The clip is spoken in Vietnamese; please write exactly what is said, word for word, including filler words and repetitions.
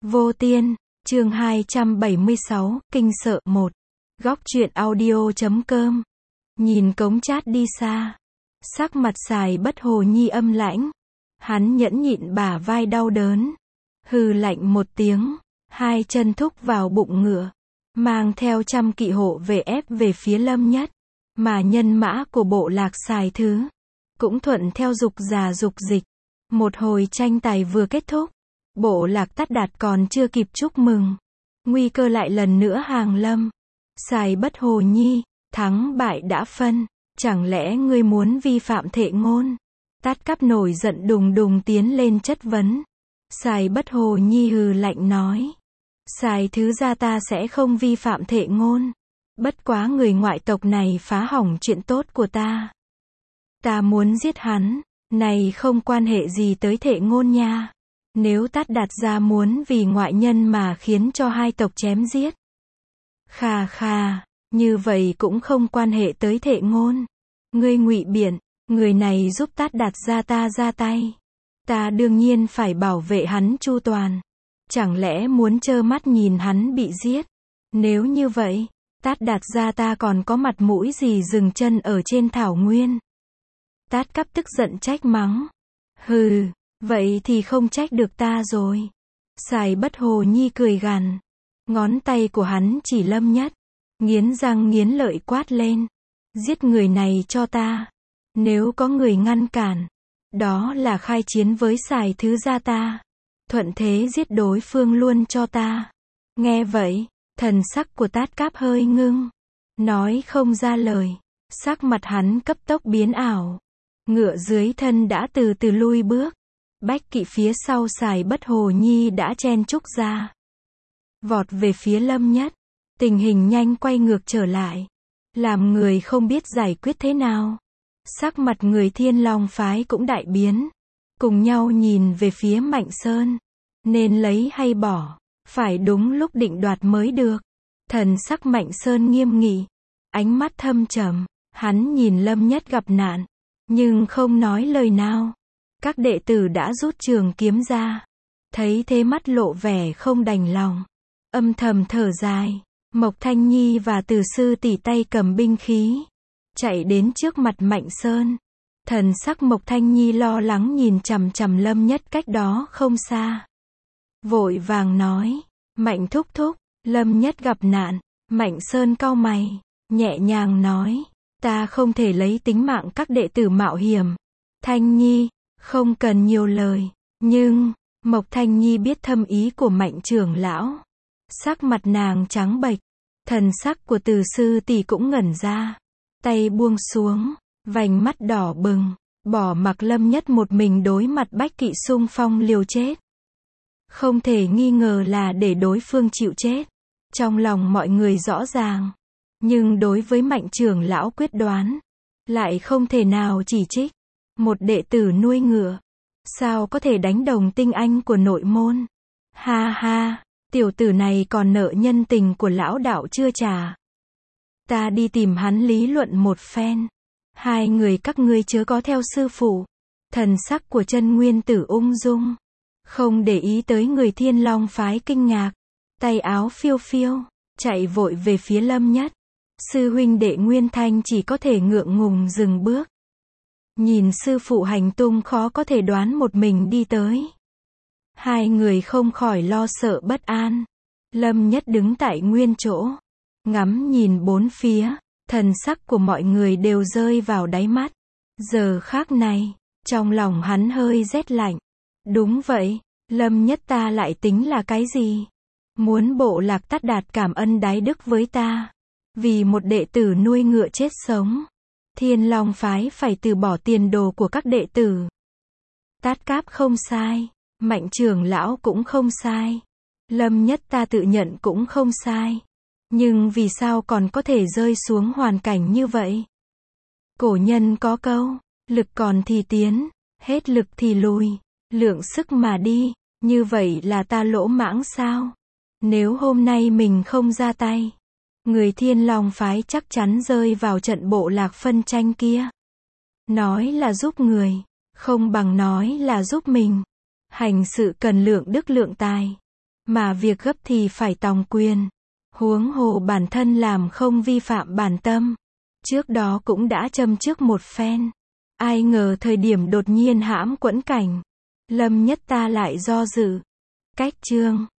Vô Tiên, chương hai trăm bảy mươi sáu, kinh sợ một. Góc truyện audio chấm com. Nhìn Cống Chát đi xa, sắc mặt Sài Bất Hồ Nhi âm lãnh. Hắn nhẫn nhịn bả vai đau đớn, hừ lạnh một tiếng, hai chân thúc vào bụng ngựa, mang theo trăm kỵ hộ về ép về phía Lâm Nhất. Mà nhân mã của bộ lạc Sài Thứ cũng thuận theo dục già dục dịch. Một hồi tranh tài vừa kết thúc, bộ lạc Tát Đạt còn chưa kịp chúc mừng, nguy cơ lại lần nữa hàng lâm. Sài Bất Hồ Nhi, thắng bại đã phân, chẳng lẽ ngươi muốn vi phạm thệ ngôn? Tát Cáp nổi giận đùng đùng tiến lên chất vấn. Sài Bất Hồ Nhi hừ lạnh nói, Sài Thứ gia ta sẽ không vi phạm thệ ngôn, bất quá người ngoại tộc này phá hỏng chuyện tốt của ta, ta muốn giết hắn. Này không quan hệ gì tới thệ ngôn nha. Nếu Tát Đạt gia muốn vì ngoại nhân mà khiến cho hai tộc chém giết, khà khà, như vậy cũng không quan hệ tới thệ ngôn. Ngươi ngụy biện, người này giúp Tát Đạt gia ta ra tay, ta đương nhiên phải bảo vệ hắn chu toàn. Chẳng lẽ muốn trơ mắt nhìn hắn bị giết? Nếu như vậy, Tát Đạt gia ta còn có mặt mũi gì dừng chân ở trên thảo nguyên? Tát Cáp tức giận trách mắng. Hừ, vậy thì không trách được ta rồi. Sài Bất Hồ Nhi cười gằn, ngón tay của hắn chỉ Lâm Nhất, nghiến răng nghiến lợi quát lên, giết người này cho ta. Nếu có người ngăn cản, đó là khai chiến với Sài Thứ gia ta, thuận thế giết đối phương luôn cho ta. Nghe vậy, thần sắc của Tát Cáp hơi ngưng, nói không ra lời. Sắc mặt hắn cấp tốc biến ảo, ngựa dưới thân đã từ từ lui bước. Bách kỵ phía sau Sài Bất Hồ Nhi đã chen chúc ra, vọt về phía Lâm Nhất. Tình hình nhanh quay ngược trở lại, làm người không biết giải quyết thế nào. Sắc mặt người Thiên Long phái cũng đại biến, cùng nhau nhìn về phía Mạnh Sơn. Nên lấy hay bỏ, phải đúng lúc định đoạt mới được. Thần sắc Mạnh Sơn nghiêm nghị, ánh mắt thâm trầm. Hắn nhìn Lâm Nhất gặp nạn, nhưng không nói lời nào. Các đệ tử đã rút trường kiếm ra, thấy thế mắt lộ vẻ không đành lòng, âm thầm thở dài. Mộc Thanh Nhi và Từ sư tỷ tay cầm binh khí, chạy đến trước mặt Mạnh Sơn. Thần sắc Mộc Thanh Nhi lo lắng nhìn chằm chằm Lâm Nhất cách đó không xa, vội vàng nói, Mạnh thúc thúc, Lâm Nhất gặp nạn. Mạnh Sơn cau mày, nhẹ nhàng nói, ta không thể lấy tính mạng các đệ tử mạo hiểm. Thanh Nhi, không cần nhiều lời. Nhưng, Mộc Thanh Nhi biết thâm ý của Mạnh trưởng lão. Sắc mặt nàng trắng bệch, thần sắc của Từ sư tỷ cũng ngẩn ra. Tay buông xuống, vành mắt đỏ bừng, bỏ mặc Lâm Nhất một mình đối mặt bách kỵ xung phong liều chết. Không thể nghi ngờ là để đối phương chịu chết. Trong lòng mọi người rõ ràng, nhưng đối với Mạnh trưởng lão quyết đoán, lại không thể nào chỉ trích. Một đệ tử nuôi ngựa, sao có thể đánh đồng tinh anh của nội môn? Ha ha, tiểu tử này còn nợ nhân tình của lão đạo chưa trả. Ta đi tìm hắn lý luận một phen. Hai người các ngươi chớ có theo sư phụ. Thần sắc của Chân Nguyên Tử ung dung, không để ý tới người Thiên Long phái kinh ngạc. Tay áo phiêu phiêu, chạy vội về phía Lâm Nhất. Sư huynh đệ Nguyên Thanh chỉ có thể ngượng ngùng dừng bước. Nhìn sư phụ hành tung khó có thể đoán một mình đi tới. Hai người không khỏi lo sợ bất an. Lâm Nhất đứng tại nguyên chỗ, ngắm nhìn bốn phía, thần sắc của mọi người đều rơi vào đáy mắt. Giờ khác này, trong lòng hắn hơi rét lạnh. Đúng vậy, Lâm Nhất ta lại tính là cái gì? Muốn bộ lạc Tát Đạt cảm ân đái đức với ta, vì một đệ tử nuôi ngựa chết sống, Thiên Long phái phải từ bỏ tiền đồ của các đệ tử. Tát Cáp không sai, Mạnh trưởng lão cũng không sai, Lâm Nhất ta tự nhận cũng không sai. Nhưng vì sao còn có thể rơi xuống hoàn cảnh như vậy? Cổ nhân có câu, lực còn thì tiến, hết lực thì lùi, lượng sức mà đi. Như vậy là ta lỗ mãng sao? Nếu hôm nay mình không ra tay, người Thiên Long phái chắc chắn rơi vào trận bộ lạc phân tranh kia. Nói là giúp người, không bằng nói là giúp mình. Hành sự cần lượng đức lượng tài. Mà việc gấp thì phải tòng quyền. Huống hồ bản thân làm không vi phạm bản tâm. Trước đó cũng đã châm trước một phen. Ai ngờ thời điểm đột nhiên hãm quẫn cảnh. Lâm Nhất Ta lại do dự. Cách chương